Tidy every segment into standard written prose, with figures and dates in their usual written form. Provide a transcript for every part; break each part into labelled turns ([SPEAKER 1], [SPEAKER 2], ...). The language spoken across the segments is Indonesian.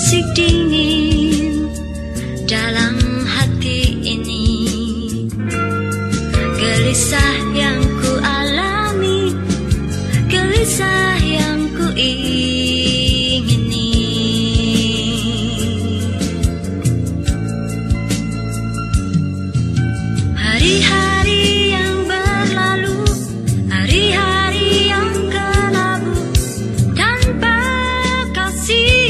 [SPEAKER 1] bisik dingin dalam hati ini. Gelisah yang ku alami, gelisah yang ku ingini. Hari-hari yang berlalu, hari-hari yang kelabu tanpa kasih.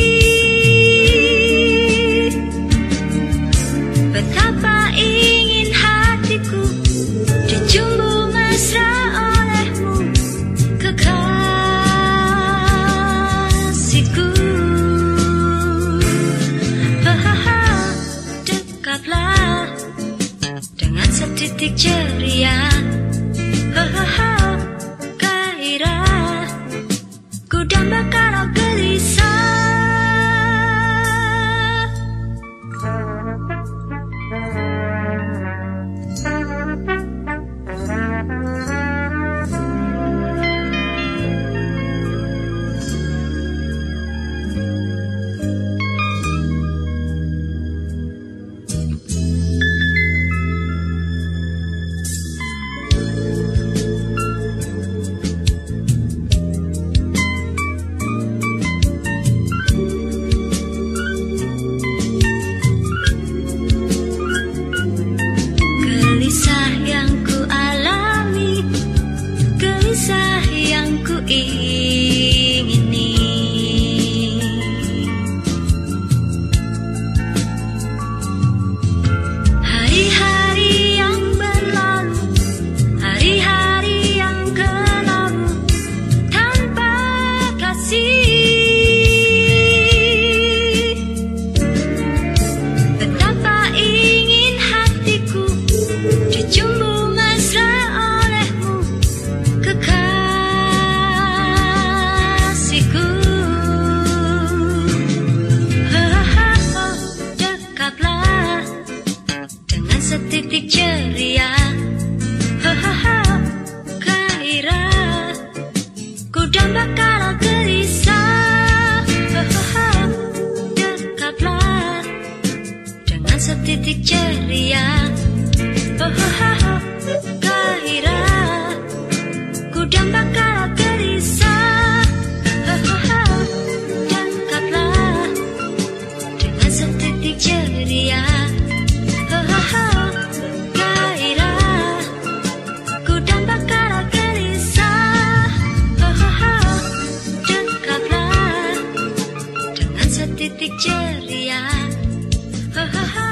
[SPEAKER 1] Betapa ingin hatiku dijumbu mesra olehmu, kekasihku. Hahaha, dekatlah dengan setitik ceria. Hahaha, gairah ku damba kalau gelisah. Gelisah yang ku alami, gelisah yang ku ingini. Hari-hari yang berlalu, hari-hari yang kelabu tanpa kasih. Betapa ingin hatiku dijumbu mesra olehmu, kekasihku. Hahaha, dekatlah dengan setitik ceria. Hahaha, gairah ku damba kalau gelisah. Hahaha, dekatlah dengan setitik ceria. Hahaha, gairah ku damba kalau gelisah. Hahaha, dekatlah dengan setitik ceria. Hahaha, gairah ku damba kalau gelisah. Hahaha, dekatlah dengan setitik ceria. Hahaha.